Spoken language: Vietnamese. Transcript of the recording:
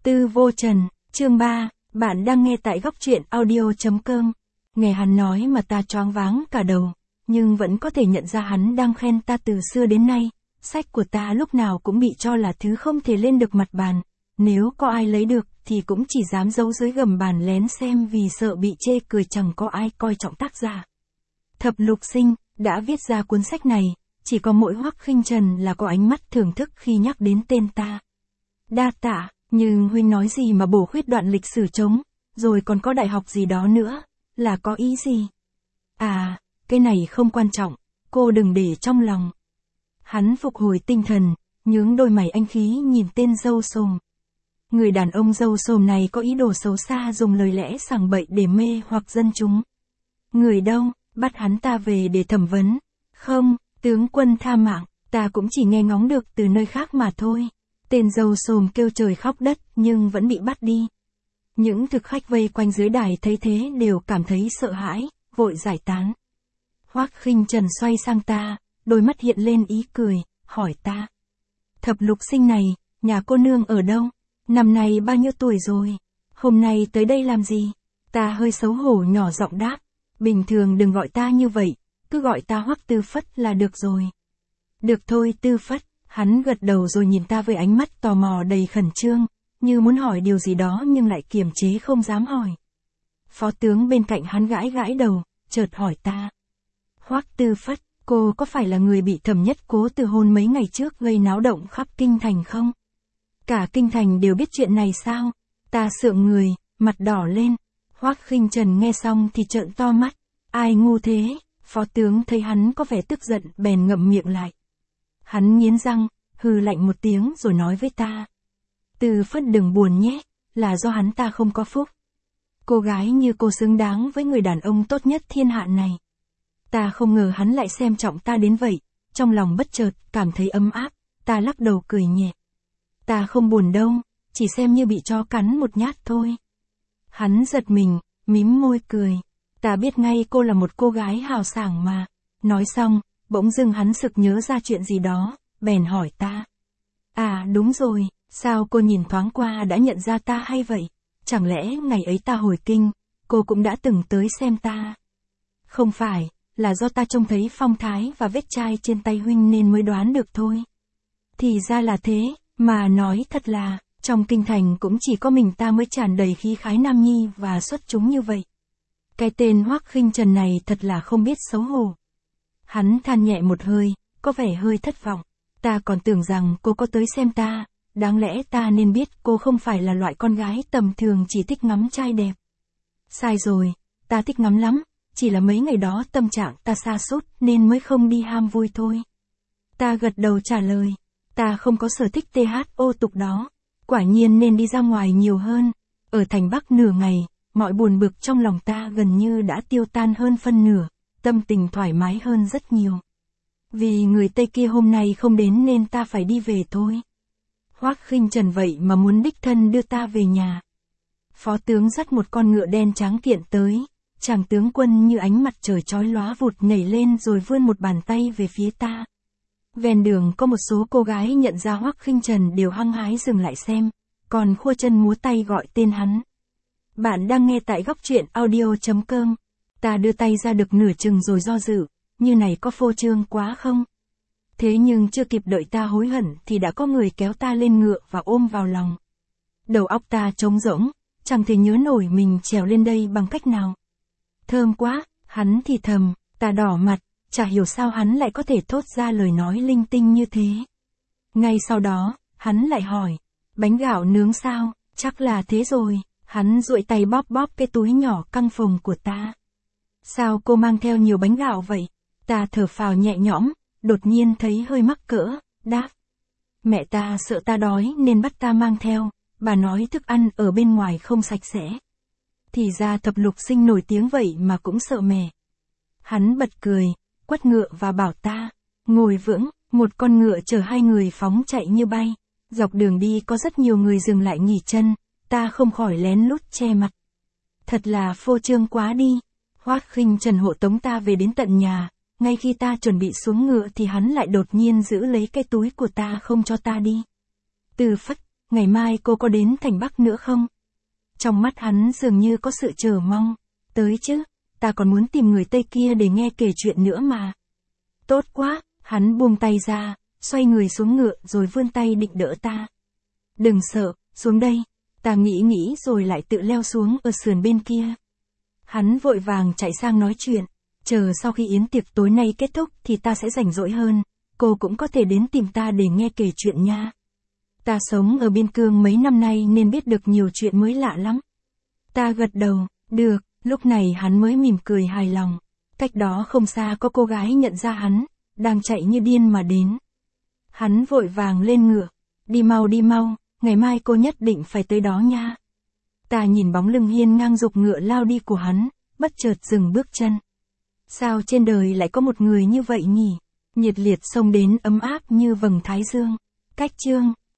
Tư Vô Trần, chương 3, bạn đang nghe tại góc truyện audio.com. Nghe hắn nói mà ta choáng váng cả đầu, nhưng vẫn có thể nhận ra hắn đang khen ta từ xưa đến nay. Sách của ta lúc nào cũng bị cho là thứ không thể lên được mặt bàn. Nếu có ai lấy được thì cũng chỉ dám giấu dưới gầm bàn lén xem vì sợ bị chê cười, chẳng có ai coi trọng tác giả. Thập Lục Sinh đã viết ra cuốn sách này, chỉ có mỗi Hoắc Khinh Trần là có ánh mắt thưởng thức khi nhắc đến tên ta. Đa tạ, nhưng huynh nói gì mà bổ khuyết đoạn lịch sử trống, rồi còn có đại học gì đó nữa, là có ý gì? À, cái này không quan trọng, cô đừng để trong lòng. Hắn phục hồi tinh thần, nhướng đôi mày anh khí nhìn tên râu xồm. Người đàn ông râu xồm này có ý đồ xấu xa, dùng lời lẽ sảng bậy để mê hoặc dân chúng. Người đâu, bắt hắn ta về để thẩm vấn. Không, tướng quân tha mạng, ta cũng chỉ nghe ngóng được từ nơi khác mà thôi. Tên râu xồm kêu trời khóc đất nhưng vẫn bị bắt đi. Những thực khách vây quanh dưới đài thấy thế đều cảm thấy sợ hãi, vội giải tán. Hoắc Khinh Trần xoay sang ta, đôi mắt hiện lên ý cười, hỏi ta. Thập Lục Sinh này, nhà cô nương ở đâu? Năm nay bao nhiêu tuổi rồi? Hôm nay tới đây làm gì? Ta hơi xấu hổ nhỏ giọng đáp. Bình thường đừng gọi ta như vậy, cứ gọi ta Hoắc Tư Phất là được rồi. Được thôi Tư Phất. Hắn gật đầu rồi nhìn ta với ánh mắt tò mò đầy khẩn trương, như muốn hỏi điều gì đó nhưng lại kiềm chế không dám hỏi. Phó tướng bên cạnh hắn gãi gãi đầu, chợt hỏi ta. Hoắc Tư Phất, cô có phải là người bị Thẩm Nhất Cố từ hôn mấy ngày trước gây náo động khắp kinh thành không? Cả kinh thành đều biết chuyện này sao? Ta sượng người, mặt đỏ lên. Hoắc Khinh Trần nghe xong thì trợn to mắt. Ai ngu thế? Phó tướng thấy hắn có vẻ tức giận bèn ngậm miệng lại. Hắn nghiến răng, hừ lạnh một tiếng rồi nói với ta. Tư Phất đừng buồn nhé, là do hắn ta không có phúc. Cô gái như cô xứng đáng với người đàn ông tốt nhất thiên hạ này. Ta không ngờ hắn lại xem trọng ta đến vậy, trong lòng bất chợt cảm thấy ấm áp, ta lắc đầu cười nhẹ. Ta không buồn đâu, chỉ xem như bị chó cắn một nhát thôi. Hắn giật mình, mím môi cười. Ta biết ngay cô là một cô gái hào sảng mà. Nói xong, bỗng dưng hắn sực nhớ ra chuyện gì đó, bèn hỏi ta. À đúng rồi, sao cô nhìn thoáng qua đã nhận ra ta hay vậy? Chẳng lẽ ngày ấy ta hồi kinh, cô cũng đã từng tới xem ta? Không phải, là do ta trông thấy phong thái và vết chai trên tay huynh nên mới đoán được thôi. Thì ra là thế, mà nói thật là, trong kinh thành cũng chỉ có mình ta mới tràn đầy khí khái nam nhi và xuất chúng như vậy. Cái tên Hoắc Khinh Trần này thật là không biết xấu hổ. Hắn than nhẹ một hơi, có vẻ hơi thất vọng. Ta còn tưởng rằng cô có tới xem ta, đáng lẽ ta nên biết cô không phải là loại con gái tầm thường chỉ thích ngắm trai đẹp. Sai rồi, ta thích ngắm lắm, chỉ là mấy ngày đó tâm trạng ta sa sút nên mới không đi ham vui thôi. Ta gật đầu trả lời, ta không có sở thích THO tục đó, quả nhiên nên đi ra ngoài nhiều hơn. Ở thành Bắc nửa ngày, mọi buồn bực trong lòng ta gần như đã tiêu tan hơn phân nửa. Tâm tình thoải mái hơn rất nhiều. Vì người Tây kia hôm nay không đến nên ta phải đi về thôi. Hoắc Khinh Trần vậy mà muốn đích thân đưa ta về nhà. Phó tướng dắt một con ngựa đen trắng kiện tới. Chàng tướng quân như ánh mặt trời chói lóa vụt nhảy lên rồi vươn một bàn tay về phía ta. Ven đường có một số cô gái nhận ra Hoắc Khinh Trần đều hăng hái dừng lại xem, còn khua chân múa tay gọi tên hắn. Bạn đang nghe tại góc truyện audio.com. Ta đưa tay ra được nửa chừng rồi do dự, như này có phô trương quá không? Thế nhưng chưa kịp đợi ta hối hận thì đã có người kéo ta lên ngựa và ôm vào lòng. Đầu óc ta trống rỗng, chẳng thể nhớ nổi mình trèo lên đây bằng cách nào. Thơm quá, hắn thì thầm, ta đỏ mặt, chả hiểu sao hắn lại có thể thốt ra lời nói linh tinh như thế. Ngay sau đó, hắn lại hỏi, bánh gạo nướng sao? Chắc là thế rồi. Hắn duỗi tay bóp bóp cái túi nhỏ căng phồng của ta. Sao cô mang theo nhiều bánh gạo vậy? Ta thở phào nhẹ nhõm, đột nhiên thấy hơi mắc cỡ, đáp. Mẹ ta sợ ta đói nên bắt ta mang theo, bà nói thức ăn ở bên ngoài không sạch sẽ. Thì ra Thập Lục Sinh nổi tiếng vậy mà cũng sợ mẹ. Hắn bật cười, quất ngựa và bảo ta, ngồi vững, một con ngựa chở hai người phóng chạy như bay. Dọc đường đi có rất nhiều người dừng lại nghỉ chân, ta không khỏi lén lút che mặt. Thật là phô trương quá đi. Hoắc Khinh Trần hộ tống ta về đến tận nhà, ngay khi ta chuẩn bị xuống ngựa thì hắn lại đột nhiên giữ lấy cái túi của ta không cho ta đi. Tư Phất, ngày mai cô có đến thành Bắc nữa không? Trong mắt hắn dường như có sự chờ mong. Tới chứ, ta còn muốn tìm người Tây kia để nghe kể chuyện nữa mà. Tốt quá, hắn buông tay ra, xoay người xuống ngựa rồi vươn tay định đỡ ta. Đừng sợ, xuống đây. Ta nghĩ rồi lại tự leo xuống ở sườn bên kia. Hắn vội vàng chạy sang nói chuyện. Chờ sau khi yến tiệc tối nay kết thúc thì ta sẽ rảnh rỗi hơn. Cô cũng có thể đến tìm ta để nghe kể chuyện nha. Ta sống ở biên cương mấy năm nay nên biết được nhiều chuyện mới lạ lắm. Ta gật đầu, được, lúc này hắn mới mỉm cười hài lòng. Cách đó không xa có cô gái nhận ra hắn, đang chạy như điên mà đến. Hắn vội vàng lên ngựa. Đi mau, ngày mai cô nhất định phải tới đó nha. Ta nhìn bóng lưng hiên ngang dục ngựa lao đi của hắn, bất chợt dừng bước chân. Sao trên đời lại có một người như vậy nhỉ? Nhiệt liệt xông đến ấm áp như vầng thái dương. Cách chương